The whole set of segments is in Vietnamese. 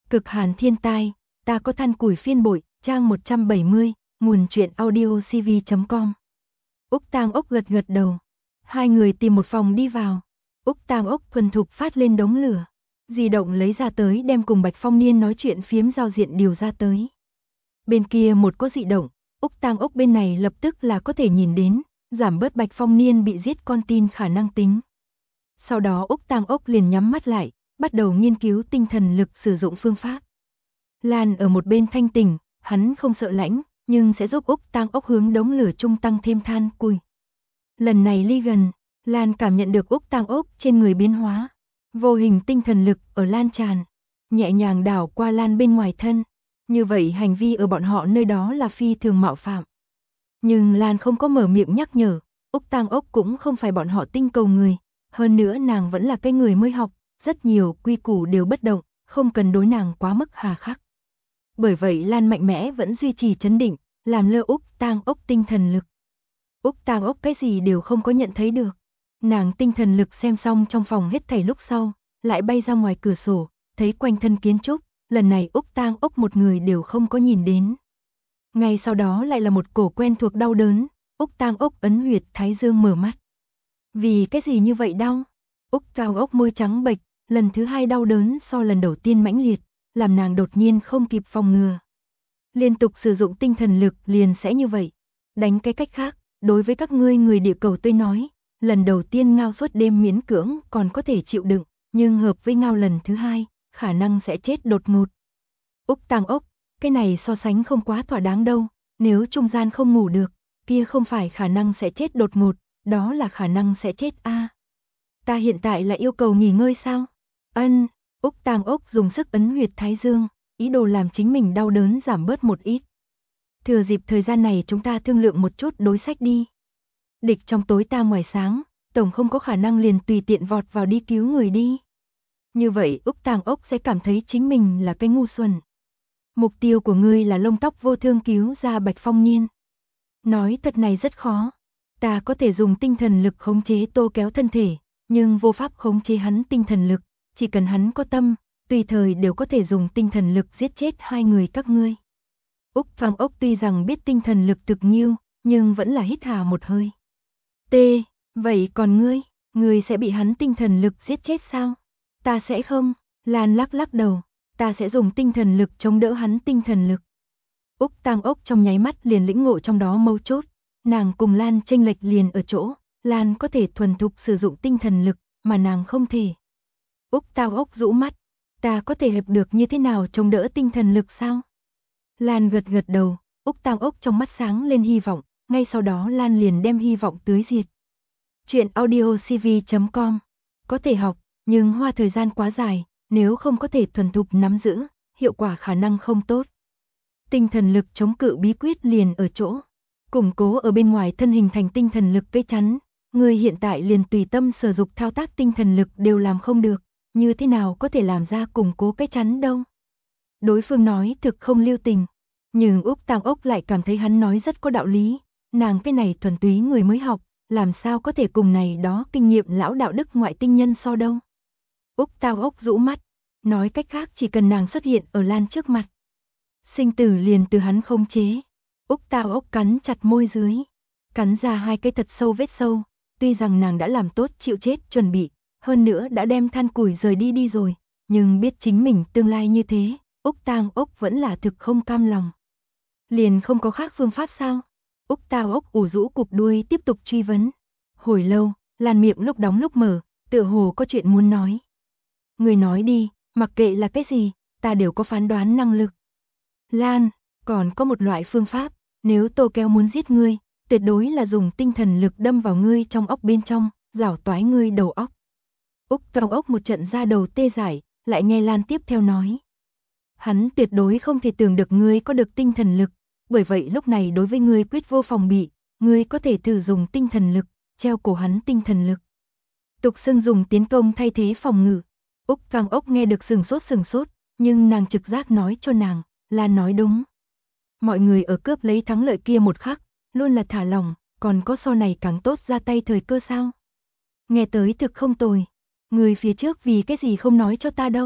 Cực hàn thiên tai, ta có than củi phiên bội, trang 170, nguồn truyện audio cv.com. Úc Tang Ốc gật gật đầu. Hai người tìm một phòng đi vào. Úc Tang Ốc thuần thục phát lên đống lửa. Di động lấy ra tới đem cùng Bạch Phong Niên nói chuyện phiếm giao diện điều ra tới. Bên kia một có dị động, Úc Tang Ốc bên này lập tức là có thể nhìn đến, giảm bớt Bạch Phong Niên bị giết con tin khả năng tính. Sau đó Úc Tang Ốc liền nhắm mắt lại, bắt đầu nghiên cứu tinh thần lực sử dụng phương pháp. Lan ở một bên thanh tỉnh, hắn không sợ lãnh, nhưng sẽ giúp Úc Tang Ốc hướng đống lửa trung tăng thêm than củi. Lần này ly gần, Lan cảm nhận được Úc Tang Ốc trên người biến hóa. Vô hình tinh thần lực ở Lan tràn, nhẹ nhàng đảo qua Lan bên ngoài thân. Như vậy hành vi ở bọn họ nơi đó là phi thường mạo phạm. Nhưng Lan không có mở miệng nhắc nhở, Úc Tang Ốc cũng không phải bọn họ tinh cầu người. Hơn nữa nàng vẫn là cái người mới học, rất nhiều quy củ đều bất động, không cần đối nàng quá mức hà khắc. Bởi vậy Lan mạnh mẽ vẫn duy trì trấn định, làm lơ Úc Tang Ốc tinh thần lực. Úc Tang Ốc cái gì đều không có nhận thấy được. Nàng tinh thần lực xem xong trong phòng hết thảy lúc sau, lại bay ra ngoài cửa sổ, thấy quanh thân kiến trúc, lần này Úc Tang Ốc một người đều không có nhìn đến. Ngay sau đó lại là một cổ quen thuộc đau đớn, Úc Tang Ốc ấn huyệt thái dương mở mắt. Vì cái gì như vậy đau? Úc Tang Ốc môi trắng bệch, lần thứ hai đau đớn so lần đầu tiên mãnh liệt, làm nàng đột nhiên không kịp phòng ngừa. Liên tục sử dụng tinh thần lực liền sẽ như vậy. Đánh cái cách khác, đối với các ngươi người địa cầu tôi nói, lần đầu tiên ngao suốt đêm miễn cưỡng còn có thể chịu đựng, nhưng hợp với ngao lần thứ hai, khả năng sẽ chết đột ngột. Úc Tang Ốc, cái này so sánh không quá thỏa đáng đâu, nếu trung gian không ngủ được, kia không phải khả năng sẽ chết đột ngột, đó là khả năng sẽ chết a. Ta hiện tại là yêu cầu nghỉ ngơi sao? Ân, Úc Tang Ốc dùng sức ấn huyệt thái dương, ý đồ làm chính mình đau đớn giảm bớt một ít. Thừa dịp thời gian này chúng ta thương lượng một chút đối sách đi. Địch trong tối ta ngoài sáng, tổng không có khả năng liền tùy tiện vọt vào đi cứu người đi. Như vậy Úc Tang Ốc sẽ cảm thấy chính mình là cái ngu xuẩn. Mục tiêu của ngươi là lông tóc vô thương cứu ra Bạch Phong Niên. Nói thật này rất khó. Ta có thể dùng tinh thần lực khống chế Tô Kéo thân thể, nhưng vô pháp khống chế hắn tinh thần lực. Chỉ cần hắn có tâm, tùy thời đều có thể dùng tinh thần lực giết chết hai người các ngươi. Úc Tang Ốc tuy rằng biết tinh thần lực thực nghiêu, nhưng vẫn là hít hà một hơi. Vậy còn ngươi sẽ bị hắn tinh thần lực giết chết sao? Ta sẽ không, Lan lắc lắc đầu, ta sẽ dùng tinh thần lực chống đỡ hắn tinh thần lực. Úc Tang Ốc trong nháy mắt liền lĩnh ngộ trong đó mấu chốt, nàng cùng Lan chênh lệch liền ở chỗ, Lan có thể thuần thục sử dụng tinh thần lực, mà nàng không thể. Úc Tang Ốc rũ mắt, ta có thể hợp được như thế nào chống đỡ tinh thần lực sao? Lan gật gật đầu, Úc Tang Ốc trong mắt sáng lên hy vọng, ngay sau đó Lan liền đem hy vọng tưới diệt. Chuyện audio cv.com, có thể học, nhưng hoa thời gian quá dài, nếu không có thể thuần thục nắm giữ, hiệu quả khả năng không tốt. Tinh thần lực chống cự bí quyết liền ở chỗ, củng cố ở bên ngoài thân hình thành tinh thần lực cây chắn, người hiện tại liền tùy tâm sử dụng thao tác tinh thần lực đều làm không được, như thế nào có thể làm ra củng cố cây chắn đâu. Đối phương nói thực không lưu tình, nhưng Úc Tang Ốc lại cảm thấy hắn nói rất có đạo lý, nàng cái này thuần túy người mới học, làm sao có thể cùng này đó kinh nghiệm lão đạo đức ngoại tinh nhân so đâu. Úc Tang Ốc rũ mắt, nói cách khác chỉ cần nàng xuất hiện ở Lan trước mặt, sinh tử liền từ hắn khống chế. Úc Tang Ốc cắn chặt môi dưới, cắn ra hai cái thật sâu vết sâu, tuy rằng nàng đã làm tốt chịu chết chuẩn bị, hơn nữa đã đem than củi rời đi rồi, nhưng biết chính mình tương lai như thế, Úc Tang Ốc vẫn là thực không cam lòng. Liền không có khác phương pháp sao? Úc Tang Ốc ủ rũ cụp đuôi tiếp tục truy vấn. Hồi lâu, Lan miệng lúc đóng lúc mở, tựa hồ có chuyện muốn nói. Người nói đi, mặc kệ là cái gì, ta đều có phán đoán năng lực. Lan, còn có một loại phương pháp, nếu Tô Kéo muốn giết ngươi, tuyệt đối là dùng tinh thần lực đâm vào ngươi trong óc bên trong, rảo toái ngươi đầu óc. Úc Tang Ốc một trận ra đầu tê dại, lại nghe Lan tiếp theo nói. Hắn tuyệt đối không thể tưởng được ngươi có được tinh thần lực, bởi vậy lúc này đối với ngươi quyết vô phòng bị, ngươi có thể thử dùng tinh thần lực, treo cổ hắn tinh thần lực. Tục xưng dùng tiến công thay thế phòng ngự. Úc Tang Ốc nghe được sừng sốt, nhưng nàng trực giác nói cho nàng, Lan nói đúng. Mọi người ở cướp lấy thắng lợi kia một khắc, luôn là thả lỏng, còn có so này càng tốt ra tay thời cơ sao? Nghe tới thực không tồi, người phía trước vì cái gì không nói cho ta đâu?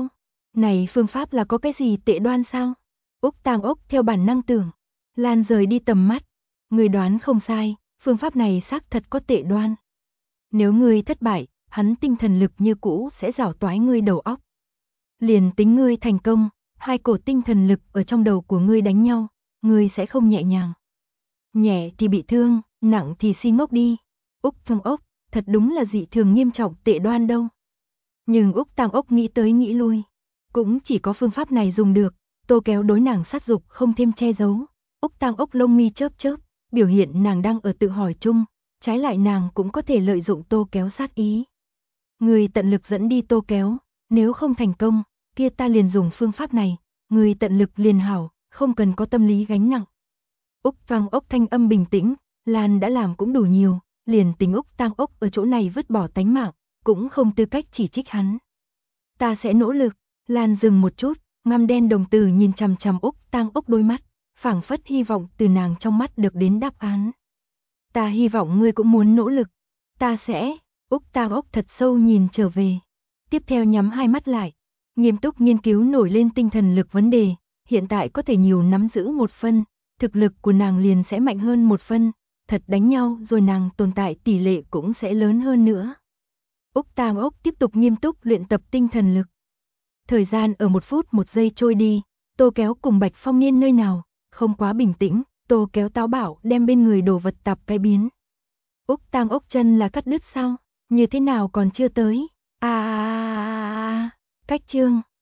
Này phương pháp là có cái gì tệ đoan sao? Úc Tam Ốc theo bản năng tưởng. Lan rời đi tầm mắt. Người đoán không sai, phương pháp này xác thật có tệ đoan. Nếu ngươi thất bại, hắn tinh thần lực như cũ sẽ rảo toái ngươi đầu óc. Liền tính ngươi thành công, hai cổ tinh thần lực ở trong đầu của ngươi đánh nhau, ngươi sẽ không nhẹ nhàng. Nhẹ thì bị thương, nặng thì si ngốc đi. Úc Tam Ốc, thật đúng là dị thường nghiêm trọng tệ đoan đâu. Nhưng Úc Tam Ốc nghĩ tới nghĩ lui. Cũng chỉ có phương pháp này dùng được, Tô Kéo đối nàng sát dục không thêm che giấu. Úc Tam Ốc lông mi chớp chớp, biểu hiện nàng đang ở tự hỏi chung, trái lại nàng cũng có thể lợi dụng Tô Kéo sát ý. Người tận lực dẫn đi Tô Kéo, nếu không thành công, kia ta liền dùng phương pháp này, người tận lực liền hảo, không cần có tâm lý gánh nặng. Úc Tam Ốc thanh âm bình tĩnh, Lan đã làm cũng đủ nhiều, liền tính Úc Tam Ốc ở chỗ này vứt bỏ tánh mạng, cũng không tư cách chỉ trích hắn. Ta sẽ nỗ lực. Lan dừng một chút, ngăm đen đồng tử nhìn chằm chằm Úc Tam Ốc đôi mắt, phảng phất hy vọng từ nàng trong mắt được đến đáp án. Ta hy vọng ngươi cũng muốn nỗ lực. Ta sẽ. Úc Tam Ốc thật sâu nhìn trở về. Tiếp theo nhắm hai mắt lại, nghiêm túc nghiên cứu nổi lên tinh thần lực vấn đề, hiện tại có thể nhiều nắm giữ một phân, thực lực của nàng liền sẽ mạnh hơn một phân, thật đánh nhau rồi nàng tồn tại tỷ lệ cũng sẽ lớn hơn nữa. Úc Tam Ốc tiếp tục nghiêm túc luyện tập tinh thần lực. Thời gian ở 1 phút 1 giây trôi đi, Tô Kéo cùng Bạch Phong Niên nơi nào, không quá bình tĩnh, Tô Kéo táo bạo đem bên người đồ vật tạp cái biến. Úc Tam Ốc chân là cắt đứt sao? Như thế nào còn chưa tới? Cách chương